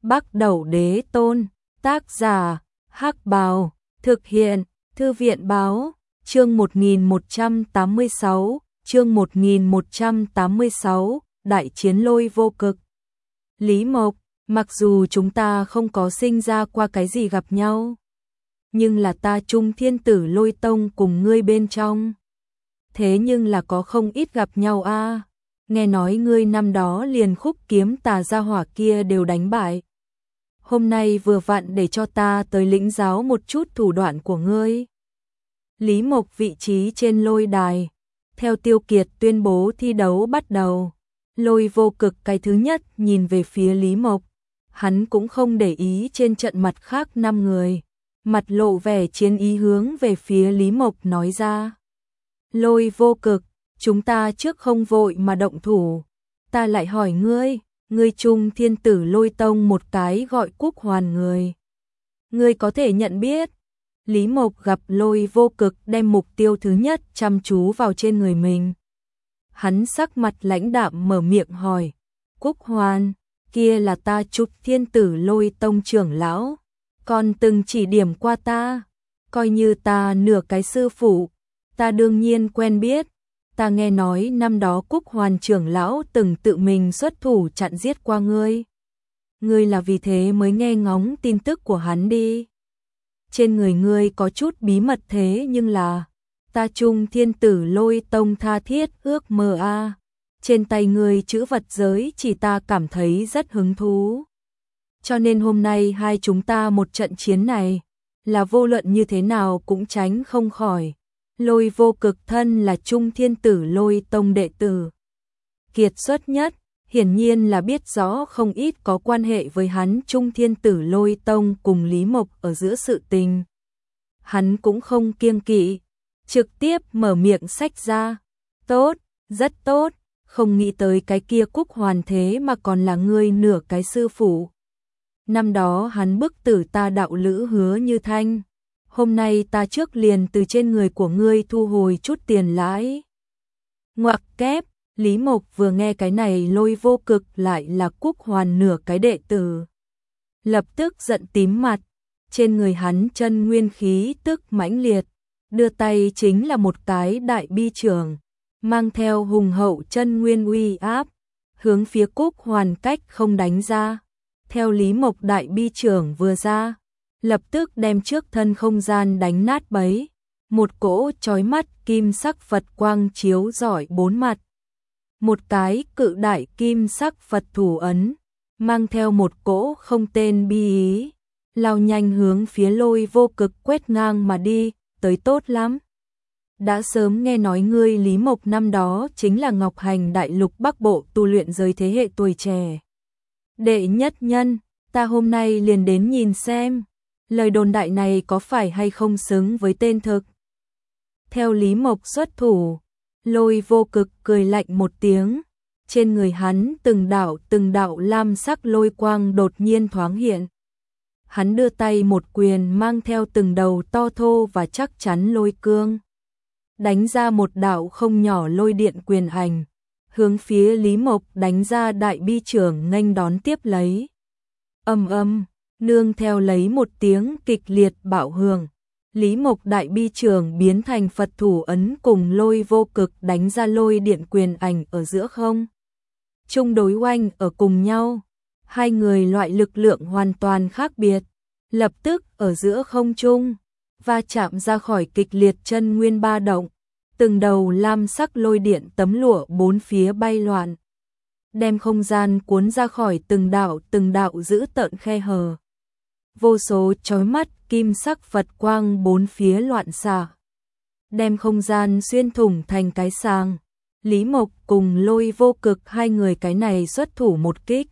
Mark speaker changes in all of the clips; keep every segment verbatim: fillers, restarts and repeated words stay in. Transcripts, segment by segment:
Speaker 1: Bắc Đẩu Đế Tôn, tác giả, Hắc Bào, thực hiện, Thư viện báo, chương một nghìn một trăm tám mươi sáu, chương một nghìn một trăm tám mươi sáu, Đại chiến Lôi Vô Cực. Lý Mộc, mặc dù chúng ta không có sinh ra qua cái gì gặp nhau, nhưng là ta Trung Thiên Tử Lôi Tông cùng ngươi bên trong. Thế nhưng là có không ít gặp nhau a. À. Nghe nói ngươi năm đó liền Khúc Kiếm Tà gia hỏa kia đều đánh bại. Hôm nay vừa vặn để cho ta tới lĩnh giáo một chút thủ đoạn của ngươi. Lý Mộc vị trí trên lôi đài. Theo Tiêu Kiệt tuyên bố thi đấu bắt đầu. Lôi Vô Cực cái thứ nhất nhìn về phía Lý Mộc. Hắn cũng không để ý trên trận mặt khác năm người. Mặt lộ vẻ chiến ý hướng về phía Lý Mộc nói ra. Lôi Vô Cực, chúng ta trước không vội mà động thủ. Ta lại hỏi ngươi, ngươi Trung Thiên Tử Lôi Tông một cái gọi Quốc Hoàn người. Ngươi có thể nhận biết. Lý Mộc gặp Lôi Vô Cực đem mục tiêu thứ nhất chăm chú vào trên người mình. Hắn sắc mặt lãnh đạm mở miệng hỏi. Quốc Hoàn, kia là ta Trung Thiên Tử Lôi Tông trưởng lão. Còn từng chỉ điểm qua ta. Coi như ta nửa cái sư phụ. Ta đương nhiên quen biết. Ta nghe nói năm đó Quốc Hoàn trưởng lão từng tự mình xuất thủ chặn giết qua ngươi. Ngươi là vì thế mới nghe ngóng tin tức của hắn đi. Trên người ngươi có chút bí mật thế nhưng là ta Trung Thiên Tử Lôi Tông tha thiết ước mơ a. À. Trên tay ngươi chữ vật giới chỉ ta cảm thấy rất hứng thú. Cho nên hôm nay hai chúng ta một trận chiến này là vô luận như thế nào cũng tránh không khỏi. Lôi Vô Cực thân là Trung Thiên Tử Lôi Tông đệ tử kiệt xuất nhất, hiển nhiên là biết rõ không ít có quan hệ với hắn Trung Thiên Tử Lôi Tông cùng Lý Mộc ở giữa sự tình. Hắn cũng không kiêng kỵ, trực tiếp mở miệng xách ra. Tốt, rất tốt, không nghĩ tới cái kia Quốc Hoàn thế mà còn là ngươi nửa cái sư phụ. Năm đó hắn bức tử ta đạo lữ Hứa Như Thanh. Hôm nay ta trước liền từ trên người của ngươi thu hồi chút tiền lãi. Ngoặc kép, Lý Mộc vừa nghe cái này Lôi Vô Cực lại là Quốc Hoàn nửa cái đệ tử. Lập tức giận tím mặt, trên người hắn chân nguyên khí tức mãnh liệt, đưa tay chính là một cái đại bi trường, mang theo hùng hậu chân nguyên uy áp, hướng phía Quốc Hoàn cách không đánh ra. Theo Lý Mộc đại bi trường vừa ra, lập tức đem trước thân không gian đánh nát bấy, một cỗ chói mắt kim sắc Phật quang chiếu rọi bốn mặt. Một cái cự đại kim sắc Phật thủ ấn, mang theo một cỗ không tên bi ý, lao nhanh hướng phía Lôi Vô Cực quét ngang mà đi, tới tốt lắm. Đã sớm nghe nói ngươi Lý Mộc năm đó chính là Ngọc Hành Đại Lục Bắc Bộ tu luyện giới thế hệ tuổi trẻ. Đệ nhất nhân, ta hôm nay liền đến nhìn xem. Lời đồn đại này có phải hay không xứng với tên thực. Theo Lý Mộc xuất thủ, Lôi Vô Cực cười lạnh một tiếng. Trên người hắn từng đạo từng đạo lam sắc lôi quang đột nhiên thoáng hiện. Hắn đưa tay một quyền mang theo từng đầu to thô và chắc chắn lôi cương. Đánh ra một đạo không nhỏ lôi điện quyền hành. Hướng phía Lý Mộc đánh ra đại bi trưởng nghênh đón tiếp lấy. Âm âm. Nương theo lấy một tiếng kịch liệt bạo hưởng, Lý Mộc đại bi trường biến thành Phật thủ ấn cùng Lôi Vô Cực đánh ra lôi điện quyền ảnh ở giữa không. Chung đối oanh ở cùng nhau, hai người loại lực lượng hoàn toàn khác biệt, lập tức ở giữa không trung, va chạm ra khỏi kịch liệt chân nguyên ba động, từng đầu lam sắc lôi điện tấm lụa bốn phía bay loạn, đem không gian cuốn ra khỏi từng đạo từng đạo giữ tợn khe hở. Vô số chói mắt kim sắc Phật quang bốn phía loạn xạ, đem không gian xuyên thủng thành cái sàng. Lý Mộc cùng Lôi Vô Cực hai người cái này xuất thủ một kích,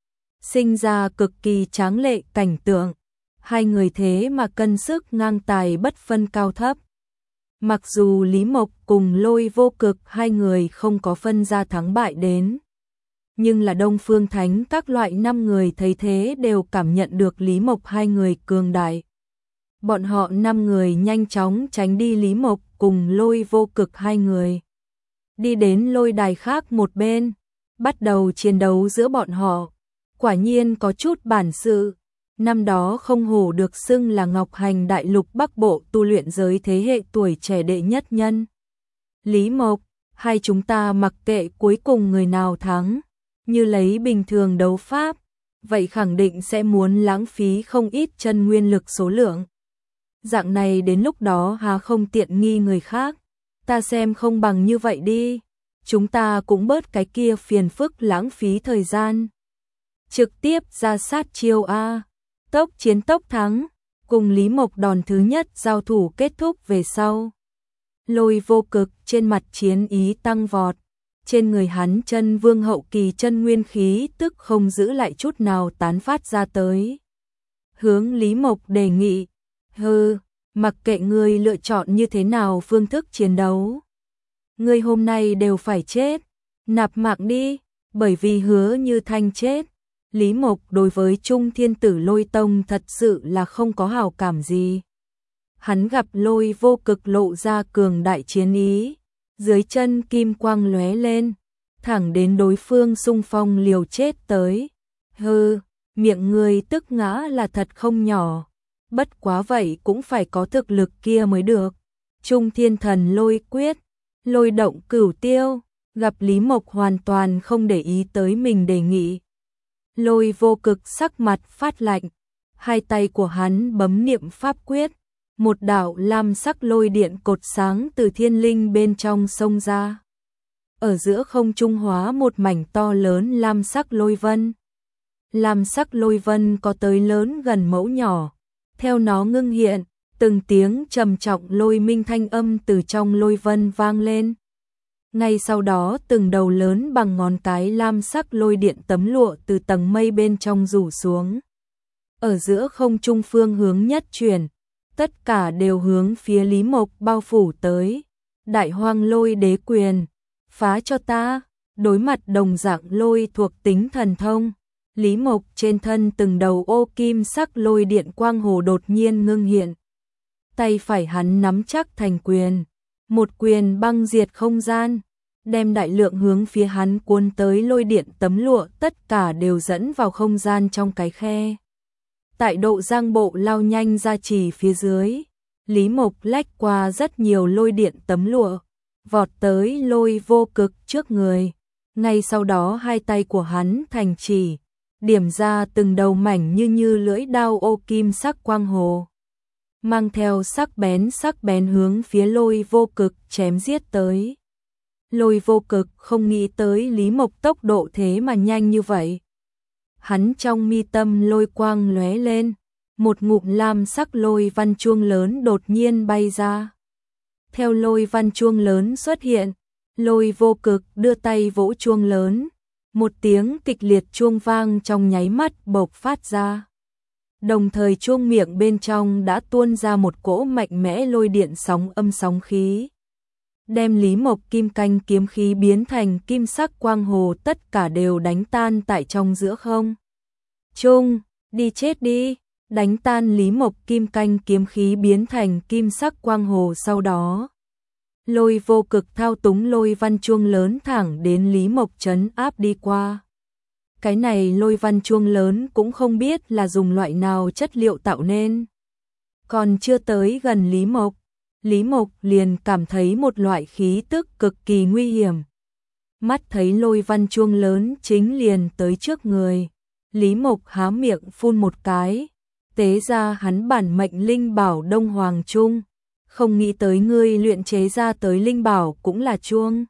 Speaker 1: sinh ra cực kỳ tráng lệ cảnh tượng. Hai người thế mà cân sức ngang tài bất phân cao thấp. Mặc dù Lý Mộc cùng Lôi Vô Cực hai người không có phân ra thắng bại đến, nhưng là Đông Phương Thánh các loại năm người thấy thế đều cảm nhận được Lý Mộc hai người cường đại. Bọn họ năm người nhanh chóng tránh đi Lý Mộc cùng Lôi Vô Cực hai người. Đi đến lôi đài khác một bên, bắt đầu chiến đấu giữa bọn họ. quả nhiên có chút bản sự. Năm đó không hổ được xưng là Ngọc Hành Đại Lục Bắc Bộ tu luyện giới thế hệ tuổi trẻ đệ nhất nhân. Lý Mộc, hai chúng ta mặc kệ cuối cùng người nào thắng, như lấy bình thường đấu pháp, vậy khẳng định sẽ muốn lãng phí không ít chân nguyên lực số lượng. Dạng này đến lúc đó hà không tiện nghi người khác, ta xem không bằng như vậy đi, chúng ta cũng bớt cái kia phiền phức lãng phí thời gian. Trực tiếp ra sát chiêu a, tốc chiến tốc thắng, cùng Lý Mộc đòn thứ nhất giao thủ kết thúc về sau. Lôi Vô Cực trên mặt chiến ý tăng vọt, trên người hắn chân vương hậu kỳ chân nguyên khí tức không giữ lại chút nào tán phát ra tới. Hướng Lý Mộc đề nghị, hừ, mặc kệ ngươi lựa chọn như thế nào phương thức chiến đấu, ngươi hôm nay đều phải chết, nạp mạng đi, bởi vì Hứa Như Thanh chết. Lý Mộc đối với Trung Thiên Tử Lôi Tông thật sự là không có hảo cảm gì. Hắn gặp Lôi Vô Cực lộ ra cường đại chiến ý, dưới chân kim quang lóe lên, thẳng đến đối phương xung phong liều chết tới. Hừ, miệng người tức ngã là thật không nhỏ, bất quá vậy cũng phải có thực lực kia mới được. Trung Thiên Thần Lôi Quyết, lôi động cửu tiêu, gặp Lý Mộc hoàn toàn không để ý tới mình đề nghị. Lôi Vô Cực sắc mặt phát lạnh, hai tay của hắn bấm niệm pháp quyết, một đạo lam sắc lôi điện cột sáng từ thiên linh bên trong xông ra. Ở giữa không trung hóa một mảnh to lớn lam sắc lôi vân. Lam sắc lôi vân có tới lớn gần mẫu nhỏ, theo nó ngưng hiện, từng tiếng trầm trọng lôi minh thanh âm từ trong lôi vân vang lên. Ngay sau đó từng đầu lớn bằng ngón cái lam sắc lôi điện tấm lụa từ tầng mây bên trong rủ xuống. Ở giữa không trung phương hướng nhất chuyển, tất cả đều hướng phía Lý Mộc bao phủ tới. Đại Hoang Lôi Đế Quyền, phá cho ta, đối mặt đồng dạng lôi thuộc tính thần thông. Lý Mộc trên thân từng đầu ô kim sắc lôi điện quang hồ đột nhiên ngưng hiện. Tay phải hắn nắm chắc thành quyền, một quyền băng diệt không gian, đem đại lượng hướng phía hắn cuốn tới lôi điện tấm lụa tất cả đều dẫn vào không gian trong cái khe. Tại độ giang bộ lao nhanh ra chỉ phía dưới, Lý Mộc lách qua rất nhiều lôi điện tấm lụa, vọt tới Lôi Vô Cực trước người. Ngay sau đó hai tay của hắn thành chỉ, điểm ra từng đầu mảnh như như lưỡi đao ô kim sắc quang hồ, mang theo sắc bén sắc bén hướng phía Lôi Vô Cực chém giết tới. Lôi Vô Cực không nghĩ tới Lý Mộc tốc độ thế mà nhanh như vậy. Hắn trong mi tâm lôi quang lóe lên, một ngụm lam sắc lôi văn chuông lớn đột nhiên bay ra. Theo lôi văn chuông lớn xuất hiện, Lôi Vô Cực đưa tay vỗ chuông lớn, một tiếng kịch liệt chuông vang trong nháy mắt bộc phát ra. Đồng thời chuông miệng bên trong đã tuôn ra một cỗ mạnh mẽ lôi điện sóng âm sóng khí, đem Lý Mộc kim canh kiếm khí biến thành kim sắc quang hồ tất cả đều đánh tan tại trong giữa không trung. Đi chết đi, đánh tan Lý Mộc kim canh kiếm khí biến thành kim sắc quang hồ. Sau đó Lôi Vô Cực thao túng lôi văn chuông lớn thẳng đến Lý Mộc trấn áp đi qua. Cái này lôi văn chuông lớn cũng không biết là dùng loại nào chất liệu tạo nên. Còn chưa tới gần Lý Mộc, Lý Mộc liền cảm thấy một loại khí tức cực kỳ nguy hiểm. Mắt thấy lôi văn chuông lớn chính liền tới trước người, Lý Mộc há miệng phun một cái, tế ra hắn bản mệnh linh bảo Đông Hoàng Trung. Không nghĩ tới ngươi luyện chế ra tới linh bảo cũng là chuông.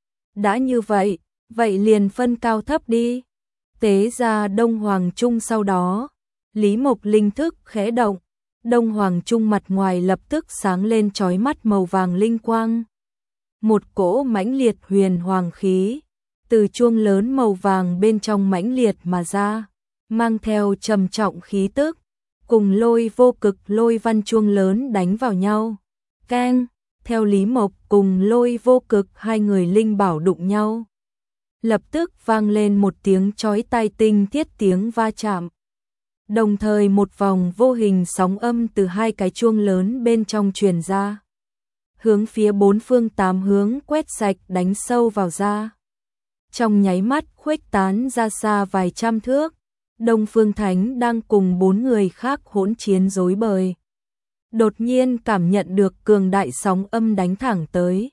Speaker 1: Đã như vậy, vậy liền phân cao thấp đi. Tế ra Đông Hoàng Trung sau đó, Lý Mộc linh thức khẽ động, Đông Hoàng Trung mặt ngoài lập tức sáng lên chói mắt màu vàng linh quang. Một cỗ mãnh liệt huyền hoàng khí từ chuông lớn màu vàng bên trong mãnh liệt mà ra, mang theo trầm trọng khí tức, cùng Lôi Vô Cực lôi văn chuông lớn đánh vào nhau. Keng, theo Lý Mộc cùng Lôi Vô Cực hai người linh bảo đụng nhau, lập tức vang lên một tiếng chói tai tinh thiết tiếng va chạm. Đồng thời một vòng vô hình sóng âm từ hai cái chuông lớn bên trong truyền ra, hướng phía bốn phương tám hướng quét sạch đánh sâu vào ra. Trong nháy mắt khuếch tán ra xa vài trăm thước, Đông Phương Thánh đang cùng bốn người khác hỗn chiến rối bời. Đột nhiên cảm nhận được cường đại sóng âm đánh thẳng tới.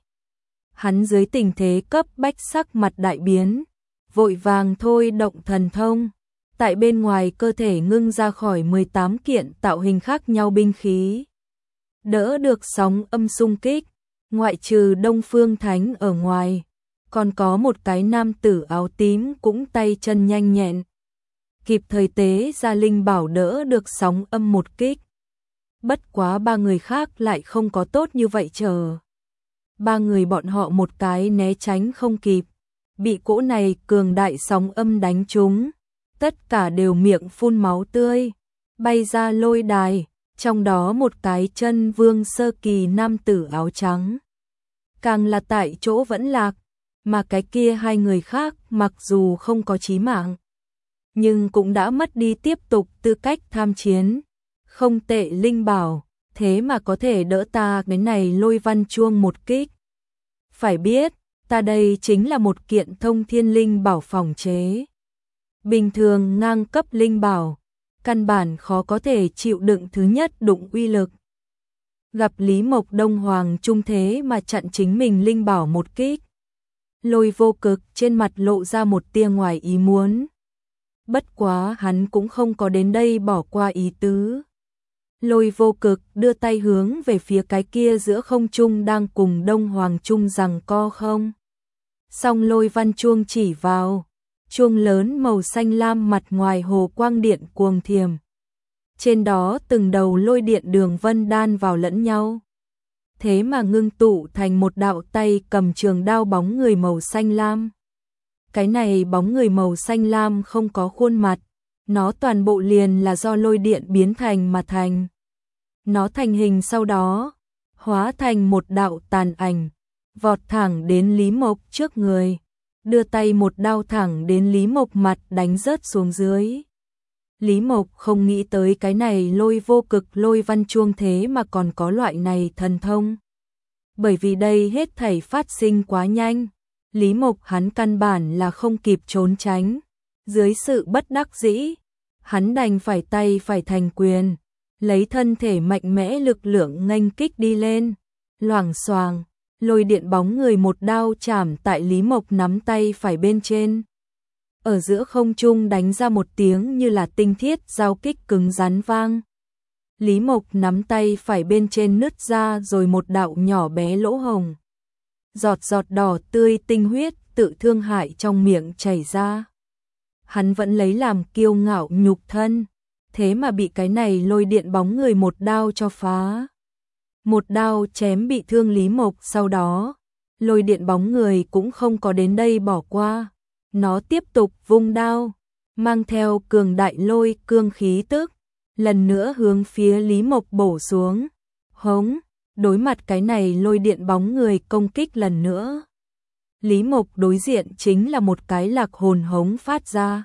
Speaker 1: Hắn dưới tình thế cấp bách sắc mặt đại biến, vội vàng thôi động thần thông. Tại bên ngoài cơ thể ngưng ra khỏi mười tám kiện tạo hình khác nhau binh khí. Đỡ được sóng âm xung kích, ngoại trừ Đông Phương Thánh ở ngoài, còn có một cái nam tử áo tím cũng tay chân nhanh nhẹn. Kịp thời tế ra linh bảo đỡ được sóng âm một kích. Bất quá ba người khác lại không có tốt như vậy chờ. Ba người bọn họ một cái né tránh không kịp, bị cỗ này cường đại sóng âm đánh trúng. Tất cả đều miệng phun máu tươi, bay ra lôi đài, trong đó một cái chân vương sơ kỳ nam tử áo trắng. Càng là tại chỗ vẫn lạc, mà cái kia hai người khác mặc dù không có chí mạng, nhưng cũng đã mất đi tiếp tục tư cách tham chiến. Không tệ linh bảo, thế mà có thể đỡ ta cái này lôi văn chuông một kích. Phải biết, ta đây chính là một kiện thông thiên linh bảo phòng chế. Bình thường ngang cấp linh bảo, căn bản khó có thể chịu đựng thứ nhất đụng uy lực. Gặp Lý Mộc Đông Hoàng trung thế mà chặn chính mình linh bảo một kích. Lôi Vô Cực trên mặt lộ ra một tia ngoài ý muốn. Bất quá hắn cũng không có đến đây bỏ qua ý tứ. Lôi Vô Cực đưa tay hướng về phía cái kia giữa không trung đang cùng Đông Hoàng Trung giằng co không. Song lôi văn chuông chỉ vào. Chuông lớn màu xanh lam mặt ngoài hồ quang điện cuồng thiềm. Trên đó từng đầu lôi điện đường vân đan vào lẫn nhau. Thế mà ngưng tụ thành một đạo tay cầm trường đao bóng người màu xanh lam. Cái này bóng người màu xanh lam không có khuôn mặt. Nó toàn bộ liền là do lôi điện biến thành mà thành. Nó thành hình sau đó, hóa thành một đạo tàn ảnh, vọt thẳng đến Lý Mộc trước người. Đưa tay một đao thẳng đến Lý Mộc mặt đánh rớt xuống dưới. Lý Mộc không nghĩ tới cái này lôi vô cực lôi văn chuông thế mà còn có loại này thần thông. Bởi vì đây hết thảy phát sinh quá nhanh. Lý Mộc hắn căn bản là không kịp trốn tránh. Dưới sự bất đắc dĩ, hắn đành phải tay phải thành quyền. Lấy thân thể mạnh mẽ lực lượng nghênh kích đi lên. Loảng xoàng. Lôi điện bóng người một đao chảm tại Lý Mộc nắm tay phải bên trên. Ở giữa không trung đánh ra một tiếng như là tinh thiết giao kích cứng rắn vang. Lý Mộc nắm tay phải bên trên nứt ra rồi một đạo nhỏ bé lỗ hồng. Giọt giọt đỏ tươi tinh huyết tự thương hại trong miệng chảy ra. Hắn vẫn lấy làm kiêu ngạo nhục thân, thế mà bị cái này lôi điện bóng người một đao cho phá. Một đao chém bị thương Lý Mộc sau đó, lôi điện bóng người cũng không có đến đây bỏ qua. Nó tiếp tục vung đao, mang theo cường đại lôi cương khí tức, lần nữa hướng phía Lý Mộc bổ xuống. Hống, đối mặt cái này lôi điện bóng người công kích lần nữa. Lý Mộc đối diện chính là một cái lạc hồn hống phát ra.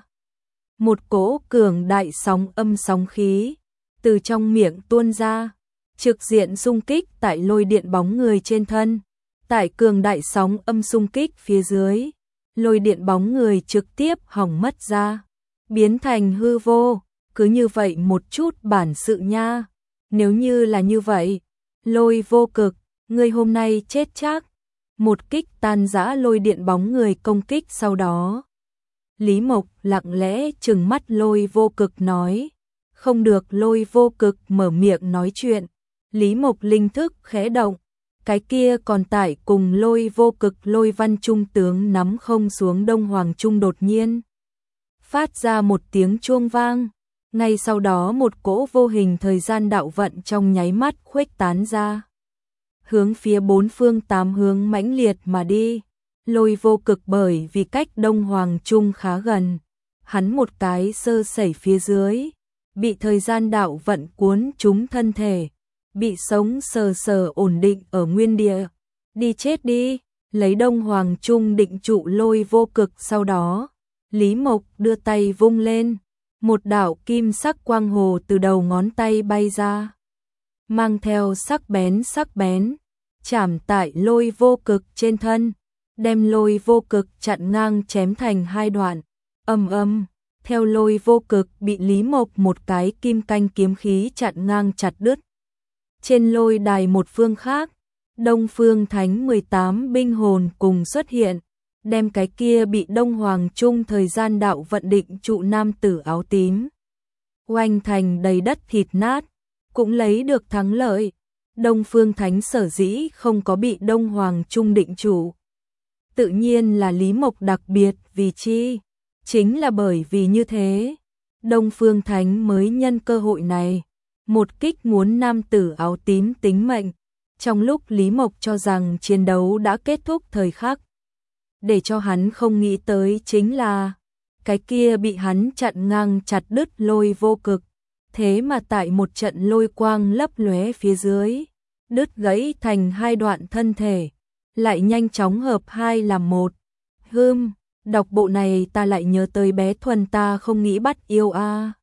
Speaker 1: Một cỗ cường đại sóng âm sóng khí, từ trong miệng tuôn ra. Trực diện xung kích tại lôi điện bóng người trên thân. Tại cường đại sóng âm xung kích phía dưới, lôi điện bóng người trực tiếp hỏng mất ra, biến thành hư vô. Cứ như vậy một chút bản sự nha. Nếu như là như vậy, Lôi Vô Cực, ngươi hôm nay chết chắc. Một kích tan rã lôi điện bóng người công kích sau đó. Lý Mộc lặng lẽ trừng mắt Lôi Vô Cực nói. Không được. Lôi Vô Cực mở miệng nói chuyện. Lý Mộc linh thức khẽ động, cái kia còn tại cùng Lôi Vô Cực lôi văn trung tướng nắm không xuống Đông Hoàng Trung đột nhiên phát ra một tiếng chuông vang. Ngay sau đó một cỗ vô hình thời gian đạo vận trong nháy mắt khuếch tán ra, hướng phía bốn phương tám hướng mãnh liệt mà đi. Lôi Vô Cực bởi vì cách Đông Hoàng Trung khá gần, hắn một cái sơ sẩy phía dưới, bị thời gian đạo vận cuốn trúng thân thể. Bị sống sờ sờ ổn định ở nguyên địa. Đi chết đi. Lấy Đông Hoàng Trung định trụ Lôi Vô Cực sau đó. Lý Mộc đưa tay vung lên. Một đạo kim sắc quang hồ từ đầu ngón tay bay ra. Mang theo sắc bén sắc bén. Chảm tại Lôi Vô Cực trên thân. Đem Lôi Vô Cực chặn ngang chém thành hai đoạn. Âm âm. theo lôi vô cực bị Lý Mộc một cái kim canh kiếm khí chặn ngang chặt đứt. Trên lôi đài một phương khác, Đông Phương Thánh mười tám binh hồn cùng xuất hiện, đem cái kia bị Đông Hoàng Trung thời gian đạo vận định trụ nam tử áo tím oanh thành đầy đất thịt nát, cũng lấy được thắng lợi. Đông Phương Thánh sở dĩ không có bị Đông Hoàng Trung định trụ, tự nhiên là Lý Mộc đặc biệt vì chi, chính là bởi vì như thế, Đông Phương Thánh mới nhân cơ hội này, một kích muốn nam tử áo tím tính mệnh. Trong lúc Lý Mộc cho rằng chiến đấu đã kết thúc thời khắc, để cho hắn không nghĩ tới chính là cái kia bị hắn chặn ngang chặt đứt lôi vô cực, thế mà tại một trận lôi quang lấp lóe phía dưới, đứt gãy thành hai đoạn thân thể, lại nhanh chóng hợp hai làm một. Hừm, đọc bộ này ta lại nhớ tới bé Thuần ta không nghĩ bắt yêu a.